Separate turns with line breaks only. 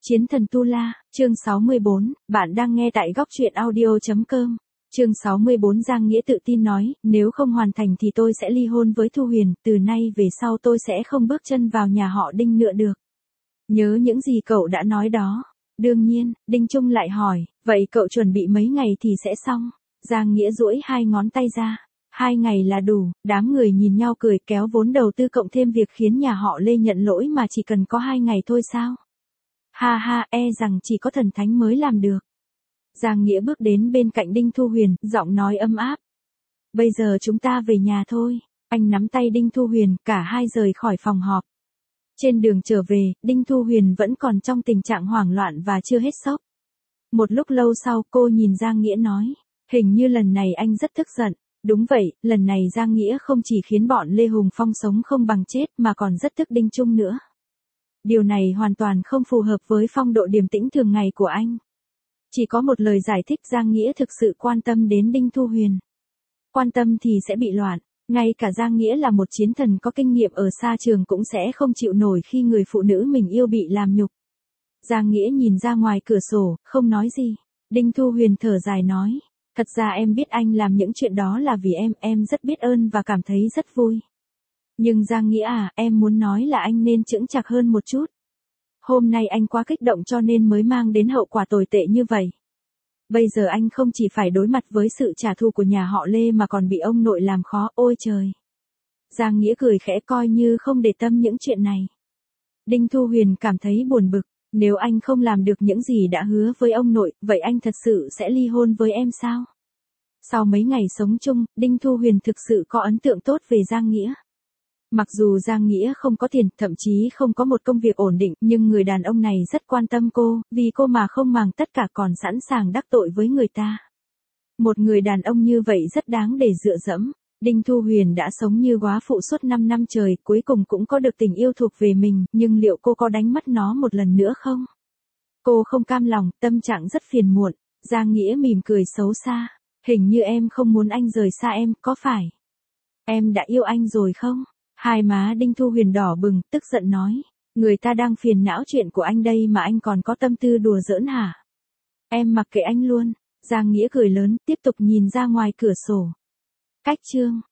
Chiến thần Tu La, chương 64, bạn đang nghe tại góc truyện audio.com. Chương 64 Giang Nghĩa tự tin nói, nếu không hoàn thành thì tôi sẽ ly hôn với Thu Huyền, từ nay về sau tôi sẽ không bước chân vào nhà họ Đinh nữa được. Nhớ những gì cậu đã nói đó. Đương nhiên, Đinh Trung lại hỏi, vậy cậu chuẩn bị mấy ngày thì sẽ xong? Giang Nghĩa duỗi hai ngón tay ra. 2 ngày là đủ, đám người nhìn nhau cười kéo vốn đầu tư cộng thêm việc khiến nhà họ Lê nhận lỗi mà chỉ cần có 2 ngày thôi sao? Ha ha, rằng chỉ có thần thánh mới làm được. Giang Nghĩa bước đến bên cạnh Đinh Thu Huyền, giọng nói ấm áp. Bây giờ chúng ta về nhà thôi. Anh nắm tay Đinh Thu Huyền, cả hai rời khỏi phòng họp. Trên đường trở về, Đinh Thu Huyền vẫn còn trong tình trạng hoảng loạn và chưa hết sốc. Một lúc lâu sau cô nhìn Giang Nghĩa nói, hình như lần này anh rất tức giận. Đúng vậy, lần này Giang Nghĩa không chỉ khiến bọn Lê Hùng Phong sống không bằng chết mà còn rất tức Đinh Trung nữa. Điều này hoàn toàn không phù hợp với phong độ điềm tĩnh thường ngày của anh. Chỉ có một lời giải thích Giang Nghĩa thực sự quan tâm đến Đinh Thu Huyền. Quan tâm thì sẽ bị loạn, ngay cả Giang Nghĩa là một chiến thần có kinh nghiệm ở xa trường cũng sẽ không chịu nổi khi người phụ nữ mình yêu bị làm nhục. Giang Nghĩa nhìn ra ngoài cửa sổ, không nói gì. Đinh Thu Huyền thở dài nói, thật ra em biết anh làm những chuyện đó là vì em rất biết ơn và cảm thấy rất vui. Nhưng Giang Nghĩa em muốn nói là anh nên chững chạc hơn một chút. Hôm nay anh quá kích động cho nên mới mang đến hậu quả tồi tệ như vậy. Bây giờ anh không chỉ phải đối mặt với sự trả thù của nhà họ Lê mà còn bị ông nội làm khó, ôi trời. Giang Nghĩa cười khẽ coi như không để tâm những chuyện này. Đinh Thu Huyền cảm thấy buồn bực, nếu anh không làm được những gì đã hứa với ông nội, vậy anh thật sự sẽ ly hôn với em sao? Sau mấy ngày sống chung, Đinh Thu Huyền thực sự có ấn tượng tốt về Giang Nghĩa. Mặc dù Giang Nghĩa không có tiền, thậm chí không có một công việc ổn định, nhưng người đàn ông này rất quan tâm cô, vì cô mà không màng tất cả còn sẵn sàng đắc tội với người ta. Một người đàn ông như vậy rất đáng để dựa dẫm. Đinh Thu Huyền đã sống như góa phụ suốt 5 năm trời, cuối cùng cũng có được tình yêu thuộc về mình, nhưng liệu cô có đánh mất nó một lần nữa không? Cô không cam lòng, tâm trạng rất phiền muộn. Giang Nghĩa mỉm cười xấu xa. Hình như em không muốn anh rời xa em, có phải? Em đã yêu anh rồi không? Hai má Đinh Thu Huyền đỏ bừng, tức giận nói. Người ta đang phiền não chuyện của anh đây mà anh còn có tâm tư đùa giỡn hả? Em mặc kệ anh luôn. Giang Nghĩa cười lớn, tiếp tục nhìn ra ngoài cửa sổ. Cách chương